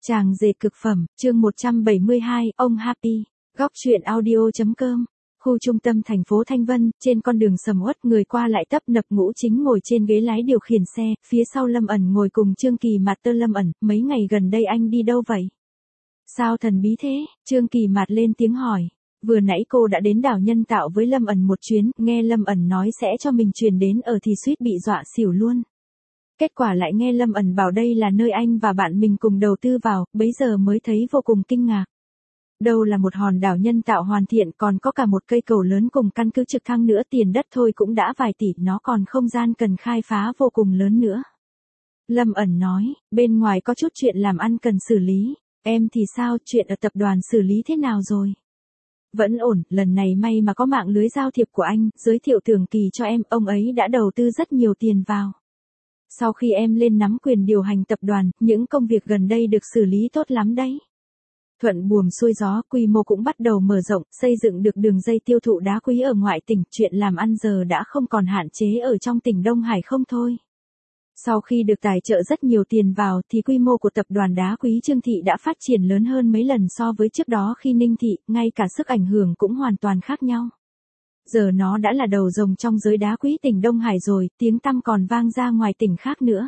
Chàng rể cực phẩm, chương 172, ông Happy. Góc truyện audio.com. Khu trung tâm thành phố Thanh Vân, trên con đường sầm uất người qua lại tấp nập. Ngũ Chính ngồi trên ghế lái điều khiển xe, phía sau Lâm ẩn ngồi cùng Trương Kỳ Mạt. Lâm ẩn, mấy ngày gần đây anh đi đâu vậy? Sao thần bí thế? Trương Kỳ Mạt lên tiếng hỏi. Vừa nãy cô đã đến đảo Nhân Tạo với Lâm ẩn một chuyến, nghe Lâm ẩn nói sẽ cho mình chuyển đến ở thì suýt bị dọa xỉu luôn. Kết quả lại nghe Lâm ẩn bảo đây là nơi anh và bạn mình cùng đầu tư vào, bấy giờ mới thấy vô cùng kinh ngạc. Đâu là một hòn đảo nhân tạo hoàn thiện, còn có cả một cây cầu lớn cùng căn cứ trực thăng nữa, tiền đất thôi cũng đã vài tỷ, nó còn không gian cần khai phá vô cùng lớn nữa. Lâm ẩn nói, bên ngoài có chút chuyện làm ăn cần xử lý, em thì sao, chuyện ở tập đoàn xử lý thế nào rồi? Vẫn ổn, lần này may mà có mạng lưới giao thiệp của anh, giới thiệu Tưởng Kỳ cho em, ông ấy đã đầu tư rất nhiều tiền vào. Sau khi em lên nắm quyền điều hành tập đoàn, những công việc gần đây được xử lý tốt lắm đấy. Thuận buồm xuôi gió, quy mô cũng bắt đầu mở rộng, xây dựng được đường dây tiêu thụ đá quý ở ngoại tỉnh, chuyện làm ăn giờ đã không còn hạn chế ở trong tỉnh Đông Hải không thôi. Sau khi được tài trợ rất nhiều tiền vào thì quy mô của tập đoàn đá quý Trương Thị đã phát triển lớn hơn mấy lần so với trước đó khi Ninh Thị, ngay cả sức ảnh hưởng cũng hoàn toàn khác nhau. Giờ nó đã là đầu rồng trong giới đá quý tỉnh Đông Hải rồi, tiếng tăm còn vang ra ngoài tỉnh khác nữa.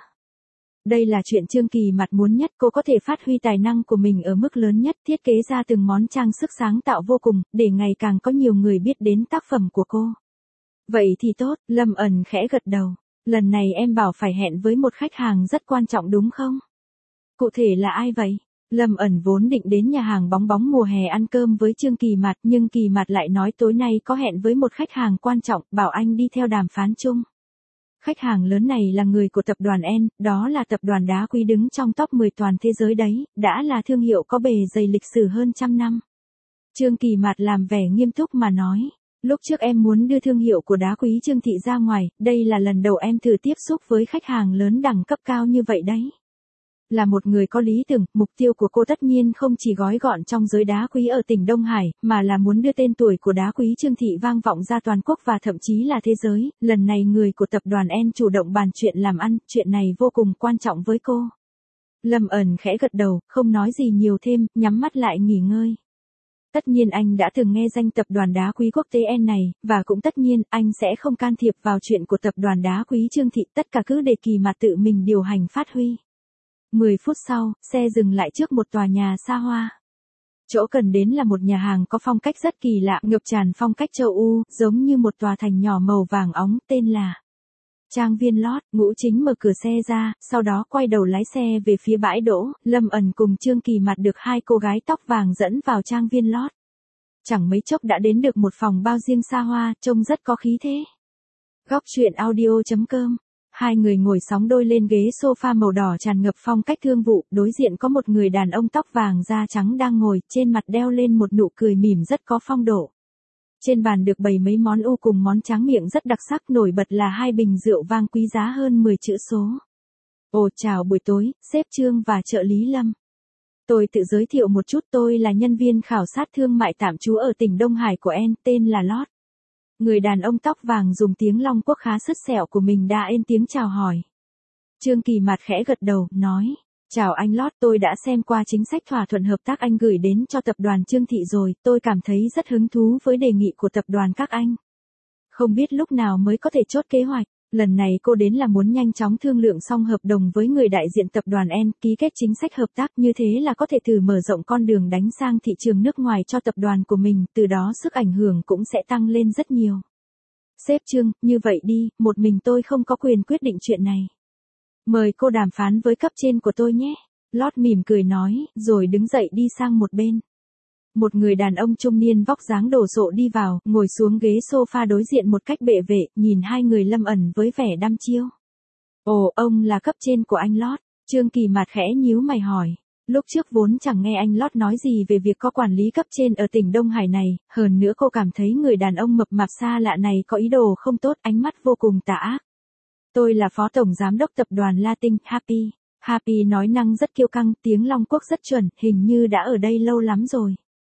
Đây là chuyện Trương Kỳ Mạt muốn nhất, cô có thể phát huy tài năng của mình ở mức lớn nhất, thiết kế ra từng món trang sức sáng tạo vô cùng, để ngày càng có nhiều người biết đến tác phẩm của cô. Vậy thì tốt, Lâm ẩn khẽ gật đầu. Lần này em bảo phải hẹn với một khách hàng rất quan trọng đúng không? Cụ thể là ai vậy? Lâm ẩn vốn định đến nhà hàng bóng bóng mùa hè ăn cơm với Trương Kỳ Mạt, nhưng Kỳ Mạt lại nói tối nay có hẹn với một khách hàng quan trọng, bảo anh đi theo đàm phán chung. Khách hàng lớn này là người của tập đoàn N, đó là tập đoàn đá quý đứng trong top 10 toàn thế giới đấy, đã là thương hiệu có bề dày lịch sử hơn 100 năm. Trương Kỳ Mạt làm vẻ nghiêm túc mà nói, lúc trước em muốn đưa thương hiệu của đá quý Trương Thị ra ngoài, đây là lần đầu em thử tiếp xúc với khách hàng lớn đẳng cấp cao như vậy đấy. Là một người có lý tưởng, mục tiêu của cô tất nhiên không chỉ gói gọn trong giới đá quý ở tỉnh Đông Hải, mà là muốn đưa tên tuổi của đá quý Trương Thị vang vọng ra toàn quốc và thậm chí là thế giới. Lần này người của tập đoàn N chủ động bàn chuyện làm ăn, chuyện này vô cùng quan trọng với cô. Lâm ẩn khẽ gật đầu, không nói gì nhiều thêm, nhắm mắt lại nghỉ ngơi. Tất nhiên anh đã từng nghe danh tập đoàn đá quý quốc tế N này, và cũng tất nhiên anh sẽ không can thiệp vào chuyện của tập đoàn đá quý Trương Thị, tất cả cứ để Kỳ Mạt tự mình điều hành phát huy. 10 phút sau, xe dừng lại trước một tòa nhà xa hoa. Chỗ cần đến là một nhà hàng có phong cách rất kỳ lạ, ngập tràn phong cách châu Âu, giống như một tòa thành nhỏ màu vàng óng, tên là Trang Viên Lót. Ngũ Chính mở cửa xe ra, sau đó quay đầu lái xe về phía bãi đỗ. Lâm ẩn cùng Trương Kỳ Mạt được hai cô gái tóc vàng dẫn vào Trang Viên Lót. Chẳng mấy chốc đã đến được một phòng bao riêng xa hoa, trông rất có khí thế. Góc truyện audio.com. Hai người ngồi sóng đôi lên ghế sofa màu đỏ tràn ngập phong cách thương vụ, đối diện có một người đàn ông tóc vàng da trắng đang ngồi, trên mặt đeo lên một nụ cười mỉm rất có phong độ. Trên bàn được bày mấy món ưu cùng món tráng miệng rất đặc sắc, nổi bật là hai bình rượu vang quý giá hơn 10 chữ số. Ồ chào buổi tối, sếp Trương và trợ lý Lâm. Tôi tự giới thiệu một chút, tôi là nhân viên khảo sát thương mại tạm trú ở tỉnh Đông Hải của N, tên là Lót. Người đàn ông tóc vàng dùng tiếng Long Quốc khá sứt sẹo của mình đã êm tiếng chào hỏi. Trương Kỳ Mạt khẽ gật đầu, nói, chào anh Lót, tôi đã xem qua chính sách thỏa thuận hợp tác anh gửi đến cho tập đoàn Trương Thị rồi, tôi cảm thấy rất hứng thú với đề nghị của tập đoàn các anh. Không biết lúc nào mới có thể chốt kế hoạch. Lần này cô đến là muốn nhanh chóng thương lượng xong hợp đồng với người đại diện tập đoàn N, ký kết chính sách hợp tác, như thế là có thể thử mở rộng con đường đánh sang thị trường nước ngoài cho tập đoàn của mình, từ đó sức ảnh hưởng cũng sẽ tăng lên rất nhiều. Sếp Trương, như vậy đi, một mình tôi không có quyền quyết định chuyện này. Mời cô đàm phán với cấp trên của tôi nhé. Lót mỉm cười nói, rồi đứng dậy đi sang một bên. Một người đàn ông trung niên vóc dáng đồ sộ đi vào, ngồi xuống ghế sofa đối diện một cách bệ vệ, nhìn hai người Lâm ẩn với vẻ đăm chiêu. Ồ, ông là cấp trên của anh Lót. Trương Kỳ Mạt khẽ nhíu mày hỏi. Lúc trước vốn chẳng nghe anh Lót nói gì về việc có quản lý cấp trên ở tỉnh Đông Hải này, hơn nữa cô cảm thấy người đàn ông mập mạp xa lạ này có ý đồ không tốt, ánh mắt vô cùng tà ác. Tôi là phó tổng giám đốc tập đoàn Latin, Happy. Happy nói năng rất kiêu căng, tiếng Long Quốc rất chuẩn, hình như đã ở đây lâu lắm rồi.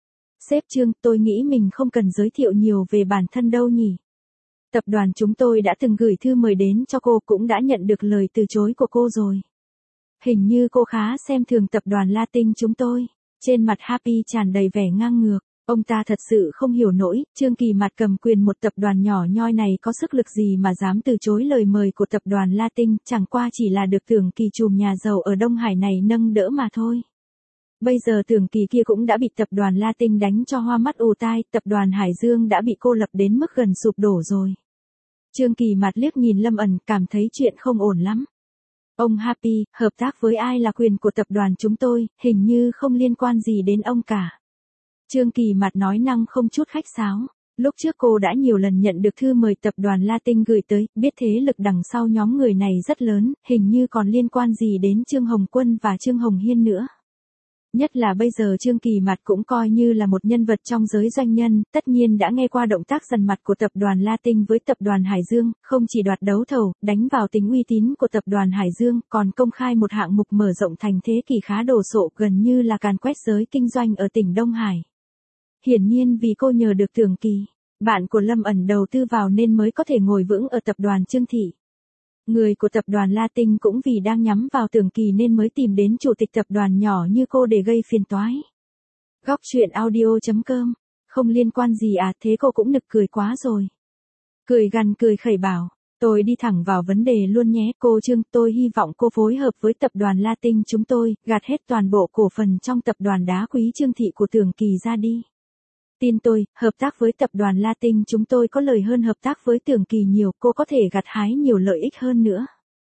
Sếp Trương, tôi nghĩ mình không cần giới thiệu nhiều về bản thân đâu nhỉ. Tập đoàn chúng tôi đã từng gửi thư mời đến cho cô, cũng đã nhận được lời từ chối của cô rồi. Hình như cô khá xem thường tập đoàn Latin chúng tôi. Trên mặt Happy tràn đầy vẻ ngang ngược. Ông ta thật sự không hiểu nổi, Trương Kỳ Mạt cầm quyền một tập đoàn nhỏ nhoi này có sức lực gì mà dám từ chối lời mời của tập đoàn Latin, chẳng qua chỉ là được Tưởng Kỳ trùm nhà giàu ở Đông Hải này nâng đỡ mà thôi. Bây giờ Tưởng Kỳ kia cũng đã bị tập đoàn Latin đánh cho hoa mắt ù tai, tập đoàn Hải Dương đã bị cô lập đến mức gần sụp đổ rồi. Trương Kỳ Mạt liếc nhìn Lâm ẩn, cảm thấy chuyện không ổn lắm. Ông Happy, hợp tác với ai là quyền của tập đoàn chúng tôi, hình như không liên quan gì đến ông cả. Trương Kỳ Mạt nói năng không chút khách sáo. Lúc trước cô đã nhiều lần nhận được thư mời tập đoàn Latin gửi tới, biết thế lực đằng sau nhóm người này rất lớn, hình như còn liên quan gì đến Trương Hồng Quân và Trương Hồng Hiên nữa. Nhất là bây giờ Trương Kỳ Mạt cũng coi như là một nhân vật trong giới doanh nhân, tất nhiên đã nghe qua động tác dằn mặt của tập đoàn Latin với tập đoàn Hải Dương, không chỉ đoạt đấu thầu, đánh vào tính uy tín của tập đoàn Hải Dương, còn công khai một hạng mục mở rộng thành thế kỷ khá đồ sộ, gần như là càn quét giới kinh doanh ở tỉnh Đông Hải. Hiển nhiên vì cô nhờ được Tưởng Kỳ, bạn của Lâm ẩn đầu tư vào nên mới có thể ngồi vững ở tập đoàn Trương Thị. Người của tập đoàn Latin cũng vì đang nhắm vào Tưởng Kỳ nên mới tìm đến chủ tịch tập đoàn nhỏ như cô để gây phiền toái. Góc truyện audio.com. Không liên quan gì à, thế cô cũng nực cười quá rồi. Cười gằn cười khẩy bảo, tôi đi thẳng vào vấn đề luôn nhé, cô Trương, tôi hy vọng cô phối hợp với tập đoàn Latin chúng tôi, gạt hết toàn bộ cổ phần trong tập đoàn đá quý Trương Thị của Tưởng Kỳ ra đi. Tin tôi, hợp tác với tập đoàn Latin chúng tôi có lời hơn hợp tác với Tưởng Kỳ nhiều, cô có thể gặt hái nhiều lợi ích hơn nữa.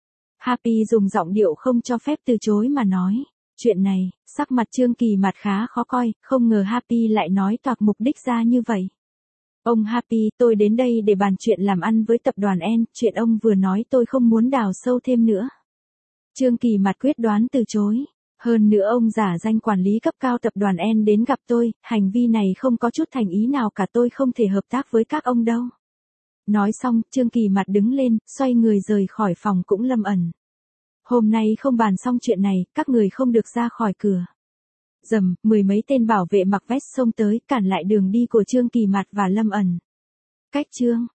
Happy dùng giọng điệu không cho phép từ chối mà nói. Chuyện này, sắc mặt Trương Kỳ Mạt khá khó coi, không ngờ Happy lại nói toạc mục đích ra như vậy. Ông Happy, tôi đến đây để bàn chuyện làm ăn với tập đoàn N, chuyện ông vừa nói tôi không muốn đào sâu thêm nữa. Trương Kỳ Mạt quyết đoán từ chối. Hơn nữa ông giả danh quản lý cấp cao tập đoàn N đến gặp tôi, hành vi này không có chút thành ý nào cả, tôi không thể hợp tác với các ông đâu. Nói xong, Trương Kỳ Mạt đứng lên, xoay người rời khỏi phòng cũng Lâm ẩn. Hôm nay không bàn xong chuyện này, các người không được ra khỏi cửa. Rầm, mười mấy tên bảo vệ mặc vest xông tới, cản lại đường đi của Trương Kỳ Mạt và Lâm ẩn. Cách chương